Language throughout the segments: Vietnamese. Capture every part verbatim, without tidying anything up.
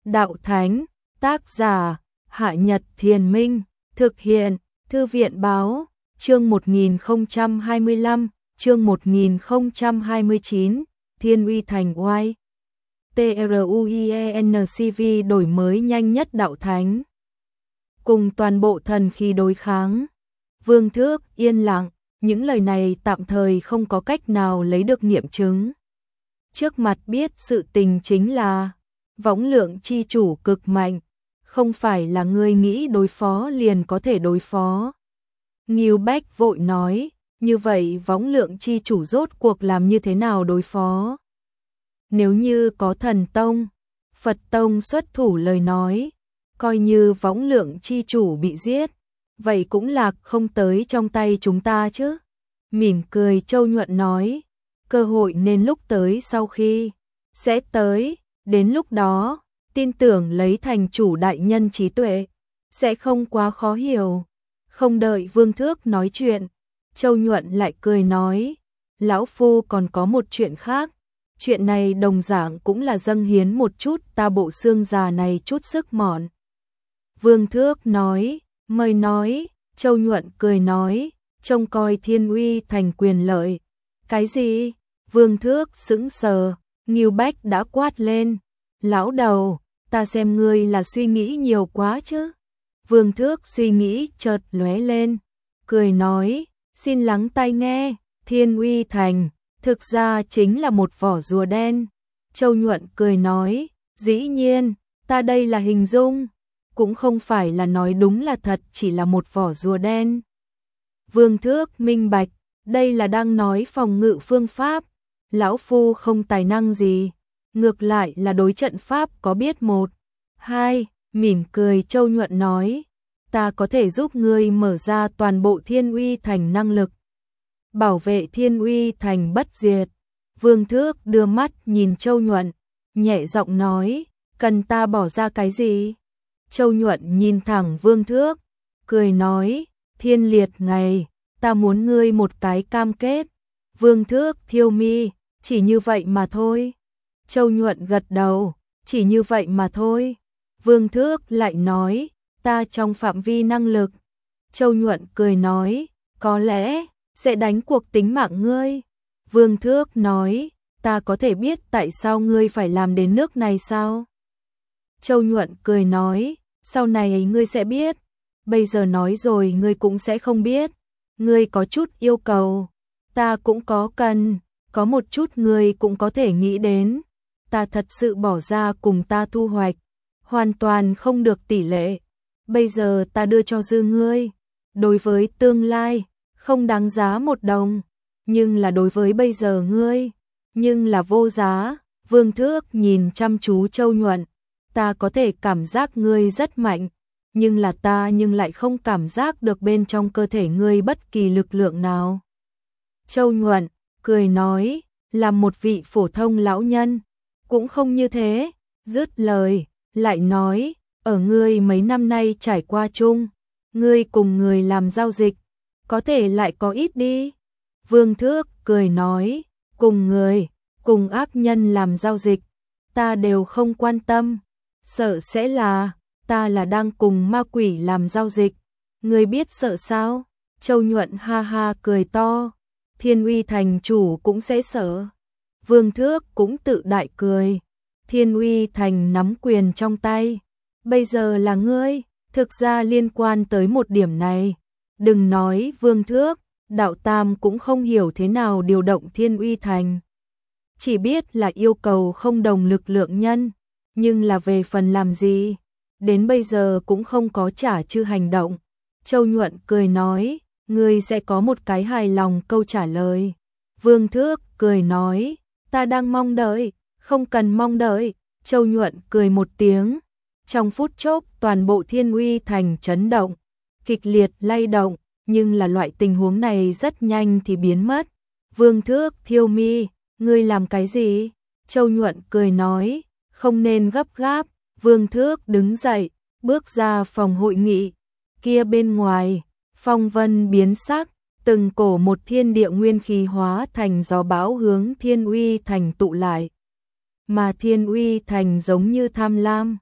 đạo thánh, tác giả, Hạ Nhật Thiền Minh, thực hiện, Thư viện báo, chương một nghìn không trăm hai mươi lăm, chương một nghìn không trăm hai mươi chín, Thiên Uy Thành Oai. TRUIENCV đổi mới nhanh nhất đạo thánh. Cùng toàn bộ thần khí đối kháng. Vương Thước yên lặng, những lời này tạm thời không có cách nào lấy được nghiệm chứng. Trước mặt biết sự tình chính là võng lượng chi chủ cực mạnh, không phải là người nghĩ đối phó liền có thể đối phó. Ngưu Bách vội nói, như vậy võng lượng chi chủ rốt cuộc làm như thế nào đối phó? Nếu như có thần tông, Phật tông xuất thủ lời nói, coi như võng lượng chi chủ bị giết, vậy cũng là không tới trong tay chúng ta chứ. Mỉm cười Châu Nhuận nói, cơ hội nên lúc tới sau khi, sẽ tới, đến lúc đó, tin tưởng lấy thành chủ đại nhân trí tuệ, sẽ không quá khó hiểu. Không đợi Vương Thước nói chuyện, Châu Nhuận lại cười nói, lão phu còn có một chuyện khác, chuyện này đồng dạng cũng là dâng hiến một chút ta bộ xương già này chút sức mọn. Vương Thước nói, mời nói, Châu Nhuận cười nói, trông coi Thiên Uy Thành quyền lợi. Cái gì? Vương Thước sững sờ, Ngưu Bách đã quát lên, lão đầu, ta xem ngươi là suy nghĩ nhiều quá chứ. Vương Thước suy nghĩ chợt lóe lên, cười nói, xin lắng tai nghe, Thiên Uy Thành, thực ra chính là một vỏ rùa đen. Châu Nhuận cười nói, dĩ nhiên, ta đây là hình dung, cũng không phải là nói đúng là thật chỉ là một vỏ rùa đen. Vương Thước minh bạch, đây là đang nói phòng ngự phương pháp, lão phu không tài năng gì, ngược lại là đối trận pháp có biết một, hai, mỉm cười Châu Nhuận nói, ta có thể giúp ngươi mở ra toàn bộ Thiên Uy Thành năng lực, bảo vệ Thiên Uy Thành bất diệt. Vương Thước đưa mắt nhìn Châu Nhuận, nhẹ giọng nói, cần ta bỏ ra cái gì? Châu Nhuận nhìn thẳng Vương Thước, cười nói, thiên liệt ngày, ta muốn ngươi một cái cam kết. Vương Thước thiêu mi, chỉ như vậy mà thôi. Châu Nhuận gật đầu, chỉ như vậy mà thôi. Vương Thước lại nói, ta trong phạm vi năng lực. Châu Nhuận cười nói, có lẽ sẽ đánh cuộc tính mạng ngươi. Vương Thước nói, ta có thể biết tại sao ngươi phải làm đến nước này sao? Châu Nhuận cười nói, sau này ngươi sẽ biết, bây giờ nói rồi ngươi cũng sẽ không biết. Ngươi có chút yêu cầu, ta cũng có cần, có một chút ngươi cũng có thể nghĩ đến. Ta thật sự bỏ ra cùng ta thu hoạch, hoàn toàn không được tỷ lệ. Bây giờ ta đưa cho dư ngươi, đối với tương lai, không đáng giá một đồng, nhưng là đối với bây giờ ngươi, nhưng là vô giá. Vương Thước nhìn chăm chú Châu Nhuận, ta có thể cảm giác ngươi rất mạnh, nhưng là ta nhưng lại không cảm giác được bên trong cơ thể ngươi bất kỳ lực lượng nào. Châu Nhuận cười nói, là một vị phổ thông lão nhân, cũng không như thế. Dứt lời, lại nói, ở ngươi mấy năm nay trải qua chung, ngươi cùng người làm giao dịch, có thể lại có ít đi. Vương Thước cười nói, cùng người, cùng ác nhân làm giao dịch, ta đều không quan tâm, sợ sẽ là, ta là đang cùng ma quỷ làm giao dịch, ngươi biết sợ sao? Châu Nhuận ha ha cười to, Thiên Uy Thành chủ cũng sẽ sợ. Vương Thước cũng tự đại cười, Thiên Uy Thành nắm quyền trong tay, bây giờ là ngươi. Thực ra liên quan tới một điểm này, đừng nói Vương Thước, Đạo Tam cũng không hiểu thế nào điều động Thiên Uy Thành. Chỉ biết là yêu cầu không đồng lực lượng nhân, nhưng là về phần làm gì, đến bây giờ cũng không có trả chư hành động. Châu Nhuận cười nói, ngươi sẽ có một cái hài lòng câu trả lời. Vương Thước cười nói, ta đang mong đợi, không cần mong đợi. Châu Nhuận cười một tiếng, trong phút chốc toàn bộ Thiên Uy Thành chấn động, kịch liệt lay động, nhưng là loại tình huống này rất nhanh thì biến mất. Vương Thước thiêu mi, ngươi làm cái gì? Châu Nhuận cười nói, không nên gấp gáp. Vương Thước đứng dậy, bước ra phòng hội nghị, kia bên ngoài, phong vân biến sắc, từng cổ một thiên địa nguyên khí hóa thành gió bão hướng Thiên Uy Thành tụ lại. Mà Thiên Uy Thành giống như tham lam,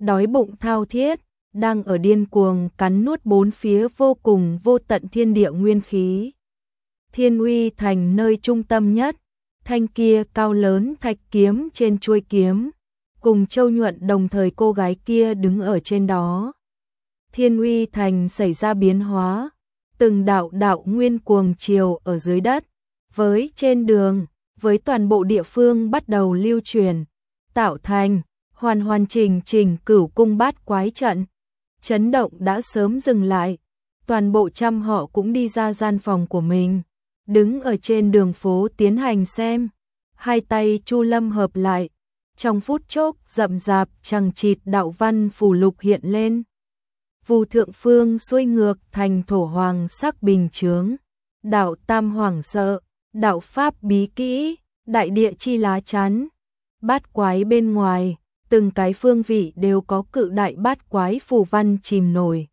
đói bụng thao thiết, đang ở điên cuồng cắn nuốt bốn phía vô cùng vô tận thiên địa nguyên khí. Thiên Uy Thành nơi trung tâm nhất, thanh kia cao lớn thạch kiếm trên chuôi kiếm, cùng Châu Nhuận đồng thời cô gái kia đứng ở trên đó. Thiên Uy Thành xảy ra biến hóa, từng đạo đạo nguyên cuồng triều ở dưới đất, với trên đường, với toàn bộ địa phương bắt đầu lưu truyền, tạo thành hoàn hoàn chỉnh chỉnh cửu cung bát quái trận. Chấn động đã sớm dừng lại, toàn bộ trăm họ cũng đi ra gian phòng của mình, đứng ở trên đường phố tiến hành xem. Hai tay Chu Lâm hợp lại, trong phút chốc rậm rạp chằng chịt đạo văn phù lục hiện lên. Phù thượng phương xuôi ngược thành thổ hoàng sắc bình chướng, đạo tam hoàng sợ, đạo pháp bí kỹ, đại địa chi lá chắn, bát quái bên ngoài, từng cái phương vị đều có cự đại bát quái phù văn chìm nổi.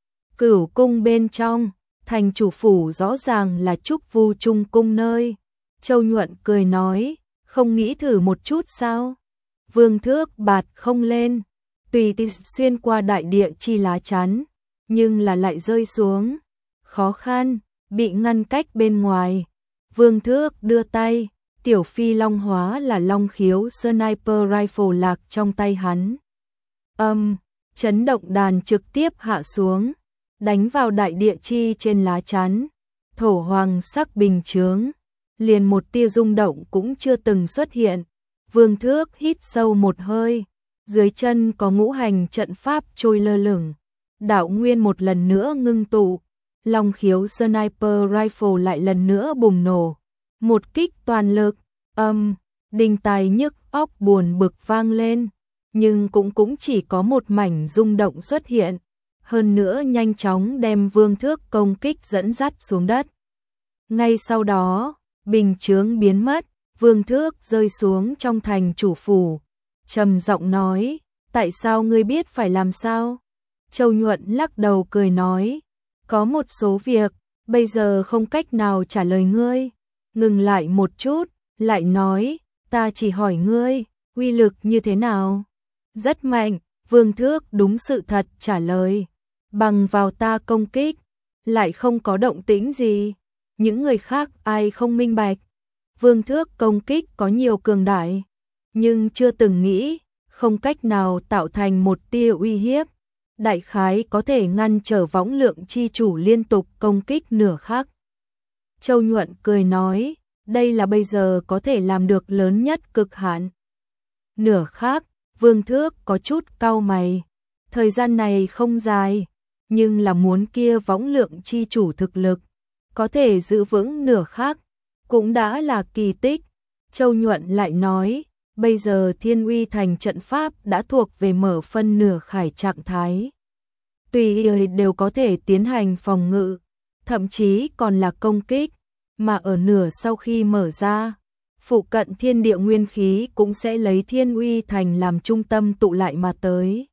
Cửu cung bên trong, thành chủ phủ rõ ràng là Trúc Vu Trung cung nơi. Châu Nhuận cười nói, không nghĩ thử một chút sao? Vương Thước bạt không lên, tùy tì xuyên qua đại địa chi lá chắn, nhưng là lại rơi xuống. Khó khăn, bị ngăn cách bên ngoài. Vương Thước đưa tay, tiểu phi long hóa là long khiếu sniper rifle lạc trong tay hắn. Âm, chấn động đàn trực tiếp hạ xuống, đánh vào đại địa chi trên lá chắn. Thổ hoàng sắc bình chướng, liền một tia rung động cũng chưa từng xuất hiện. Vương Thước hít sâu một hơi, dưới chân có ngũ hành trận pháp trôi lơ lửng. Đạo nguyên một lần nữa ngưng tụ, long khiếu sniper rifle lại lần nữa bùng nổ. Một kích toàn lực, âm, đinh tai nhức óc buồn bực vang lên, nhưng cũng cũng chỉ có một mảnh rung động xuất hiện, hơn nữa nhanh chóng đem Vương Thước công kích dẫn dắt xuống đất. Ngay sau đó, bình chướng biến mất, Vương Thước rơi xuống trong thành chủ phủ, trầm giọng nói, tại sao ngươi biết phải làm sao? Châu Nhuận lắc đầu cười nói, có một số việc, bây giờ không cách nào trả lời ngươi. Ngừng lại một chút, lại nói, ta chỉ hỏi ngươi, uy lực như thế nào? Rất mạnh, Vương Thước đúng sự thật trả lời, bằng vào ta công kích, lại không có động tĩnh gì. Những người khác ai không minh bạch, Vương Thước công kích có nhiều cường đại, nhưng chưa từng nghĩ, không cách nào tạo thành một tia uy hiếp. Đại khái có thể ngăn trở võng lượng chi chủ liên tục công kích nửa khắc. Châu Nhuận cười nói, đây là bây giờ có thể làm được lớn nhất cực hạn. Nửa khắc, Vương Thước có chút cau mày, thời gian này không dài, nhưng là muốn kia võng lượng chi chủ thực lực, có thể giữ vững nửa khắc, cũng đã là kỳ tích. Châu Nhuận lại nói, bây giờ Thiên Uy Thành trận pháp đã thuộc về mở phân nửa khải trạng thái. Tùy ý đều có thể tiến hành phòng ngự, thậm chí còn là công kích, mà ở nửa sau khi mở ra, phụ cận thiên địa nguyên khí cũng sẽ lấy Thiên Uy Thành làm trung tâm tụ lại mà tới.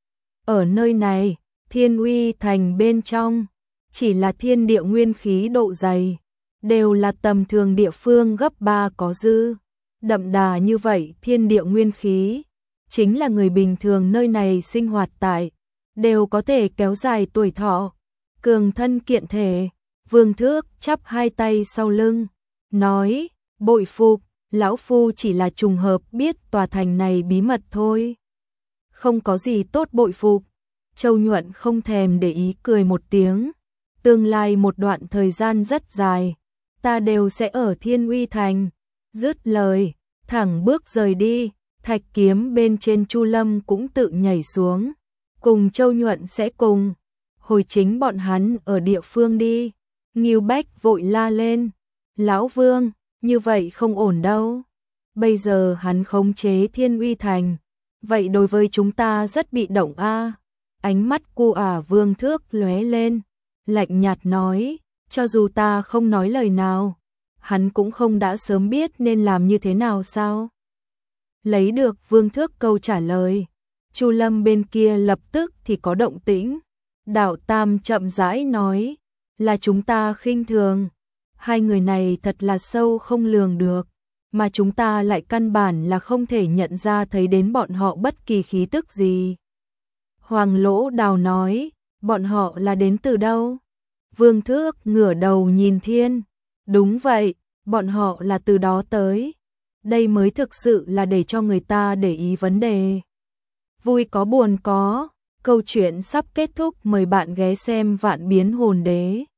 Ở nơi này, Thiên Uy Thành bên trong, chỉ là thiên địa nguyên khí độ dày, đều là tầm thường địa phương gấp ba có dư. Đậm đà như vậy thiên địa nguyên khí, chính là người bình thường nơi này sinh hoạt tại, đều có thể kéo dài tuổi thọ, cường thân kiện thể. Vương Thước chắp hai tay sau lưng, nói, bội phục, lão phu chỉ là trùng hợp biết tòa thành này bí mật thôi. Không có gì tốt bội phục. Châu Nhuận không thèm để ý cười một tiếng, tương lai một đoạn thời gian rất dài, ta đều sẽ ở Thiên Uy Thành. Dứt lời, thẳng bước rời đi, thạch kiếm bên trên Chu Lâm cũng tự nhảy xuống, cùng Châu Nhuận sẽ cùng hồi chính bọn hắn ở địa phương đi. Ngưu Bách vội la lên, lão Vương, như vậy không ổn đâu. Bây giờ hắn khống chế Thiên Uy Thành, vậy đối với chúng ta rất bị động a. Ánh mắt cu ả Vương Thước lóe lên, lạnh nhạt nói, cho dù ta không nói lời nào, hắn cũng không đã sớm biết nên làm như thế nào sao? Lấy được Vương Thước câu trả lời, Chu Lâm bên kia lập tức thì có động tĩnh. Đạo Tam chậm rãi nói, là chúng ta khinh thường, hai người này thật là sâu không lường được, mà chúng ta lại căn bản là không thể nhận ra thấy đến bọn họ bất kỳ khí tức gì. Hoàng Lỗ Đào nói, bọn họ là đến từ đâu? Vương Thước ngửa đầu nhìn thiên. Đúng vậy, bọn họ là từ đó tới. Đây mới thực sự là để cho người ta để ý vấn đề. Vui có buồn có, câu chuyện sắp kết thúc, mời bạn ghé xem Vạn Biến Hồn Đế.